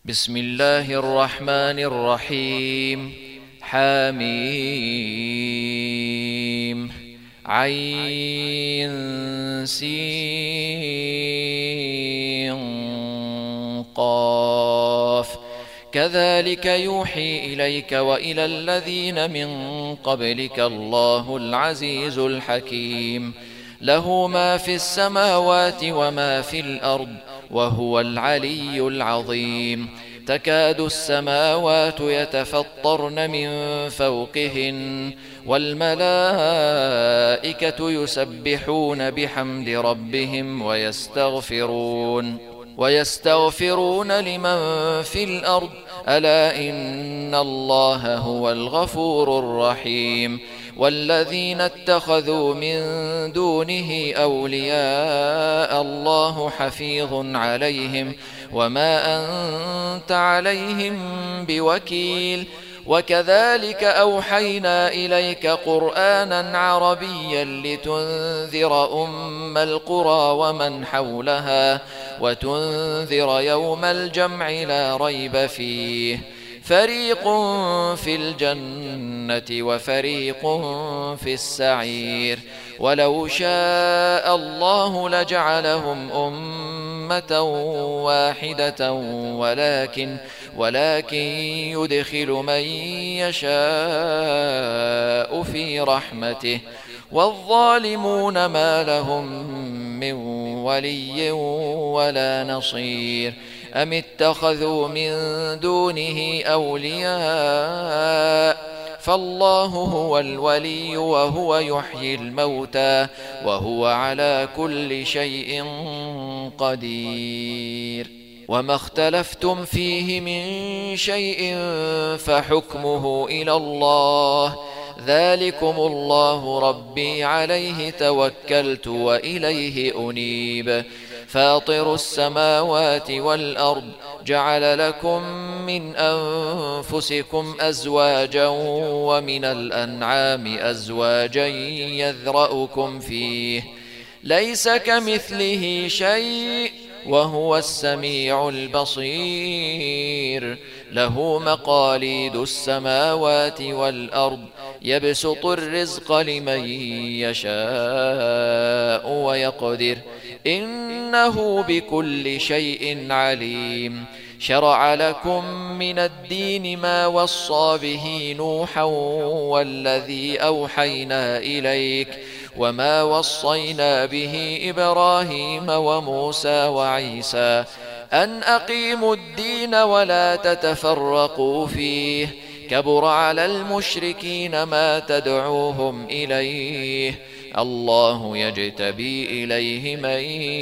بسم الله الرحمن الرحيم. حميم عين سين قاف. كذلك يوحي إليك وإلى الذين من قبلك الله العزيز الحكيم. له ما في السماوات وما في الأرض وهو العلي العظيم. تكاد السماوات يتفطرن من فوقهن والملائكة يسبحون بحمد ربهم ويستغفرون لمن في الأرض ألا إن الله هو الغفور الرحيم. والذين اتخذوا من دونه أولياء الله حفيظ عليهم وما أنت عليهم بوكيل. وكذلك أوحينا إليك قرآنا عربيا لتنذر أم القرى ومن حولها وتنذر يوم الجمع لا ريب فيه. فريق في الجنة وفريق في السعير. ولو شاء الله لجعلهم أمة واحدة ولكن يدخل من يشاء في رحمته. والظالمون ما لهم من ولي ولا نصير. أم اتخذوا من دونه أولياء فالله هو الولي وهو يحيي الموتى وهو على كل شيء قدير. وما اختلفتم فيه من شيء فحكمه إلى الله. ذلكم الله ربي عليه توكلت وإليه أنيب. فاطر السماوات والأرض جعل لكم من أنفسكم أزواجا ومن الأنعام أزواجا يذرأكم فيه ليس كمثله شيء وهو السميع البصير. له مقاليد السماوات والأرض يبسط الرزق لمن يشاء ويقدر إنه بكل شيء عليم. شرع لكم من الدين ما وصى به نوحا والذي أوحينا إليك وما وصينا به إبراهيم وموسى وعيسى أن أقيموا الدين ولا تتفرقوا فيه. كبر على المشركين ما تدعوهم إليه. الله يجتبي إليه من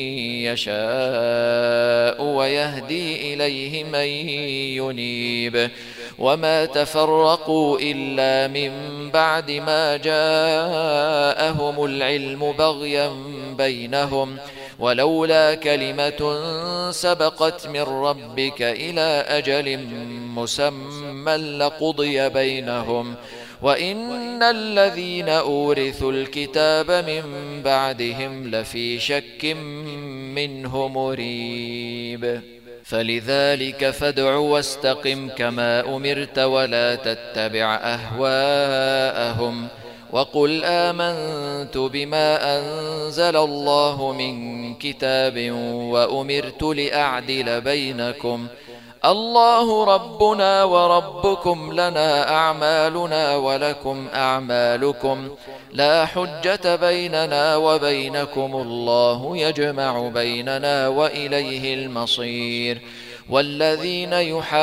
يشاء ويهدي إليه من ينيب. وما تفرقوا إلا من بعد ما جاءهم العلم بغيا بينهم ولولا كلمة سبقت من ربك إلى أجل مسمى لقضي بينهم وإن الذين أورثوا الكتاب من بعدهم لفي شك منه مريب. فلذلك فادع واستقم كما أمرت ولا تتبع أهواءهم وقل آمنت بما أنزل الله من كتاب وأمرت لأعدل بينكم الله ربنا وربكم لنا أعمالنا ولكم أعمالكم لا حجة بيننا وبينكم الله يجمع بيننا وإليه المصير. والذين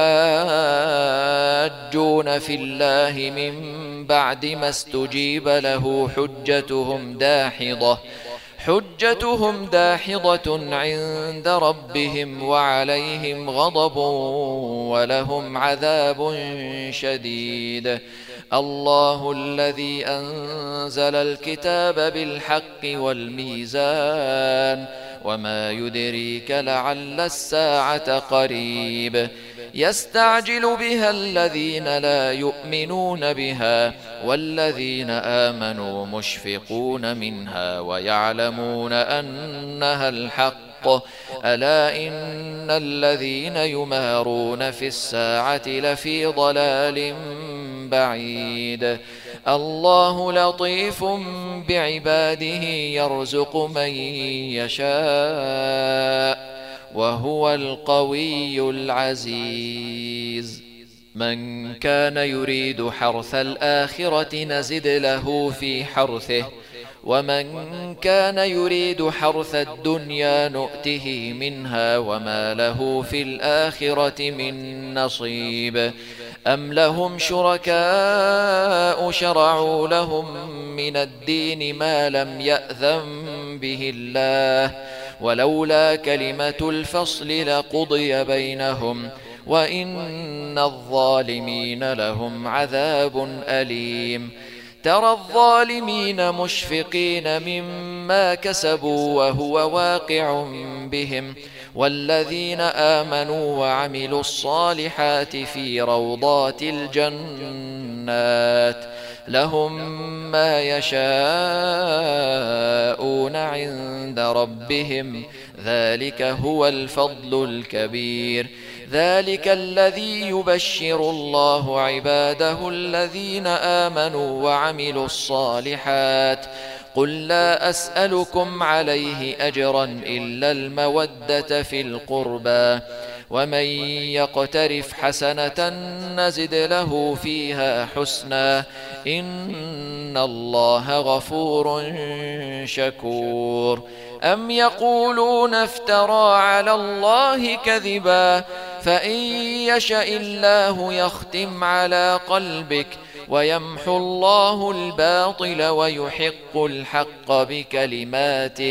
يحاجون في الله من بعد ما استجيب له حجتهم داحضة عند ربهم وعليهم غضب ولهم عذاب شديد. الله الذي أنزل الكتاب بالحق والميزان وما يدريك لعل الساعة قريب. يستعجل بها الذين لا يؤمنون بها والذين آمنوا مشفقون منها ويعلمون أنها الحق بالحق ألا إن الذين يمارون في الساعة لفي ضلال بعيد الله لطيف بعباده يرزق من يشاء وهو القوي العزيز من كان يريد حرث الآخرة نزد له في حرثه ومن كان يريد حرث الدنيا نؤته منها وما له في الآخرة من نصيب أم لهم شركاء شرعوا لهم من الدين ما لم يأذن به الله ولولا كلمة الفصل لقضي بينهم وإن الظالمين لهم عذاب أليم ترى الظالمين مشفقين مما كسبوا وهو واقع بهم والذين آمنوا وعملوا الصالحات في روضات الجنات لهم ما يشاءون عند ربهم ذلك هو الفضل الكبير ذلك الذي يبشر الله عباده الذين آمنوا وعملوا الصالحات قل لا أسألكم عليه أجرا إلا المودة في القربى ومن يقترف حسنة نزد له فيها حسنا إن الله غفور شكور أم يقولون افترى على الله كذبا فإن يشأ الله يختم على قلبك ويمحو الله الباطل ويحق الحق بكلماته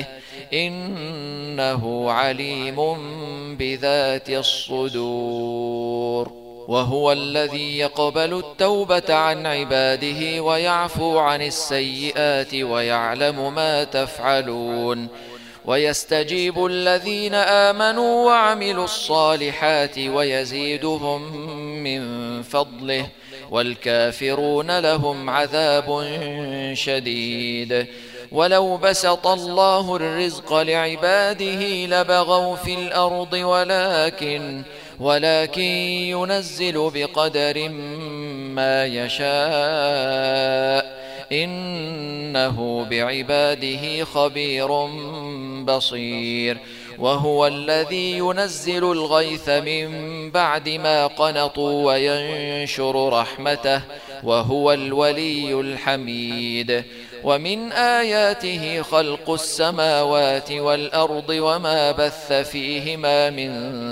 إنه عليم بذات الصدور وهو الذي يقبل التوبة عن عباده ويعفو عن السيئات ويعلم ما تفعلون ويستجيب الذين آمنوا وعملوا الصالحات ويزيدهم من فضله والكافرون لهم عذاب شديد ولو بسط الله الرزق لعباده لبغوا في الأرض ولكن ينزل بقدر ما يشاء إنه بعباده خبير بصير وهو الذي ينزل الغيث من بعد ما قنطوا وينشر رحمته وهو الولي الحميد ومن آياته خلق السماوات والأرض وما بث فيهما من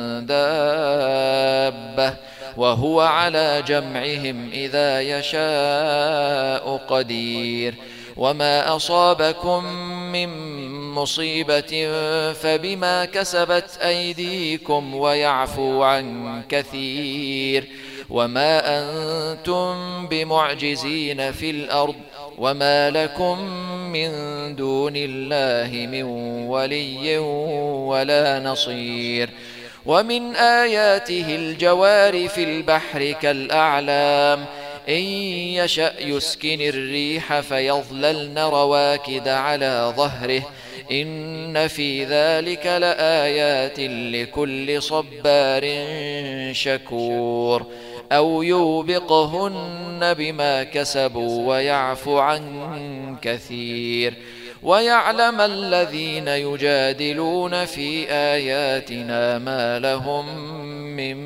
دابة وهو على جمعهم إذا يشاء قدير وما أصابكم من مصيبة فبما كسبت أيديكم ويعفو عن كثير وما أنتم بمعجزين في الأرض وما لكم من دون الله من ولي ولا نصير ومن آياته الجوار في البحر كالأعلام إن يشأ يسكن الريح فيظللن رواكد على ظهره إن في ذلك لآيات لكل صبار شكور أو يوبقهن بما كسبوا ويعفو عن كثير ويعلم الذين يجادلون في آياتنا ما لهم من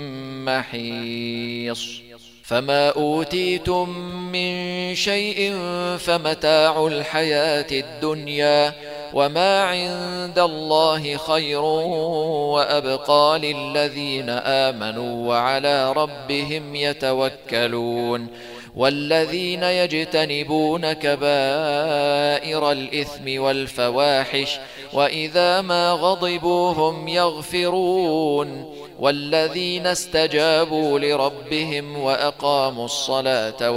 محيص فما أوتيتم من شيء فمتاع الحياة الدنيا وما عند الله خير وأبقى للذين آمنوا وعلى ربهم يتوكلون والذين يجتنبون كبائر الإثم والفواحش وإذا ما غضبوا هم يغفرون والذين استجابوا لربهم وأقاموا الصلاة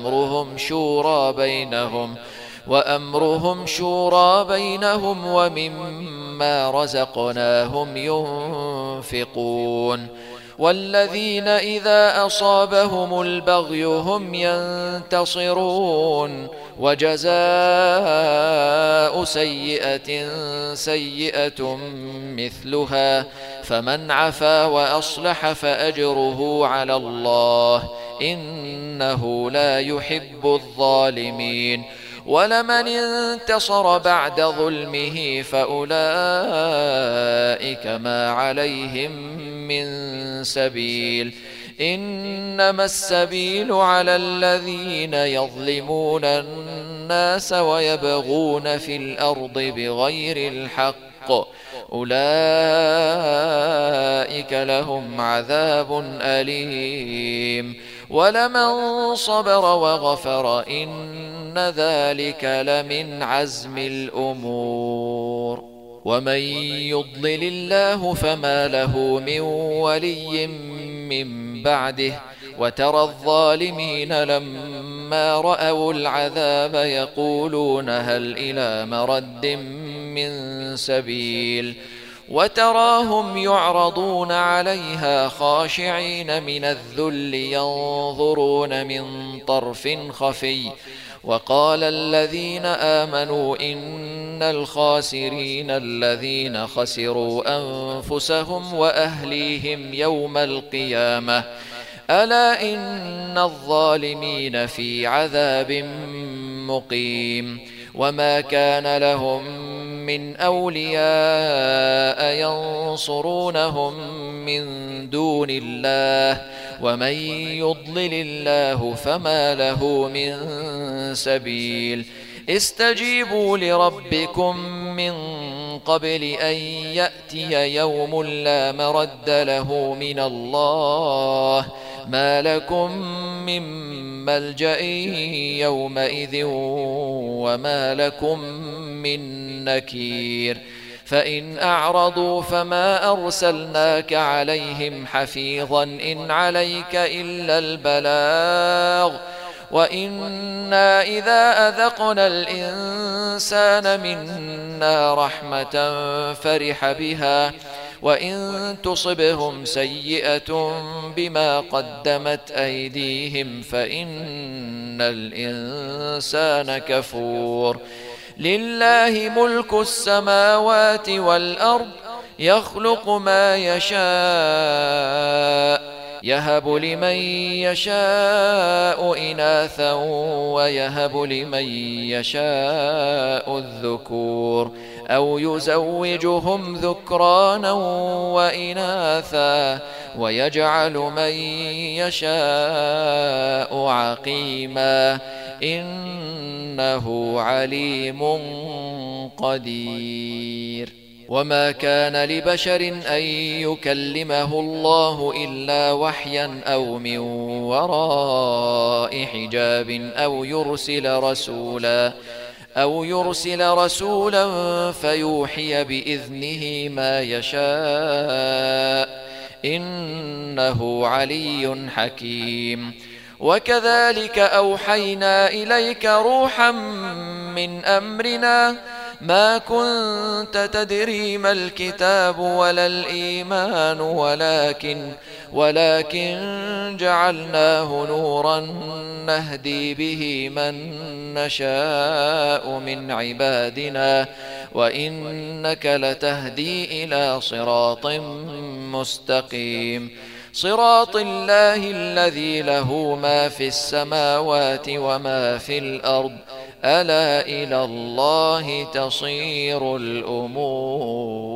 وأمرهم شورى بينهم ومما رزقناهم ينفقون والذين إذا أصابهم البغي هم ينتصرون وجزاء سيئة سيئة مثلها فمن عفا وأصلح فأجره على الله إنه لا يحب الظالمين ولمن انتصر بعد ظلمه فأولئك ما عليهم من سبيل إنما السبيل على الذين يظلمون الناس ويبغون في الأرض بغير الحق أولئك لهم عذاب أليم ولمن صبر وغفر إن ذلك لمن عزم الأمور ومن يضلل الله فما له من ولي من بعده وترى الظالمين لما رأوا العذاب يقولون هل إلى مرد من سبيل وتراهم يعرضون عليها خاشعين من الذل ينظرون من طرف خفي وقال الذين آمنوا إن الخاسرين الذين خسروا أنفسهم وأهليهم يوم القيامة ألا إن الظالمين في عذاب مقيم وما كان لهم من أولياء ينصرونهم من دون الله ومن يضلل الله فما له من سبيل استجيبوا لربكم من قبل أن يأتي يوم لا مرد له من الله ما لكم من ملجأ يومئذ وما لكم من نكير فإن أعرضوا فما أرسلناك عليهم حفيظا إن عليك إلا البلاغ وإنا إذا أذقنا الإنسان منا رحمة فرح بها وإن تصبهم سيئة بما قدمت أيديهم فإن الإنسان كفور لله ملك السماوات والأرض يخلق ما يشاء يهب لمن يشاء إناثا ويهب لمن يشاء الذكور أو يزوجهم ذكرانا وإناثا ويجعل من يشاء عقيما إنه عليم قدير وما كان لبشر أن يكلمه الله إلا وحيا أو من وراء حجاب أو يرسل رسولا فيوحي بإذنه ما يشاء إنه علي حكيم وكذلك أوحينا إليك روحا من أمرنا ما كنت تدري ما الكتاب ولا الإيمان ولكن جعلناه نورا نهدي به من نشاء من عبادنا وإنك لتهدي إلى صراط مستقيم صراط الله الذي له ما في السماوات وما في الأرض ألا إلى الله تصير الأمور.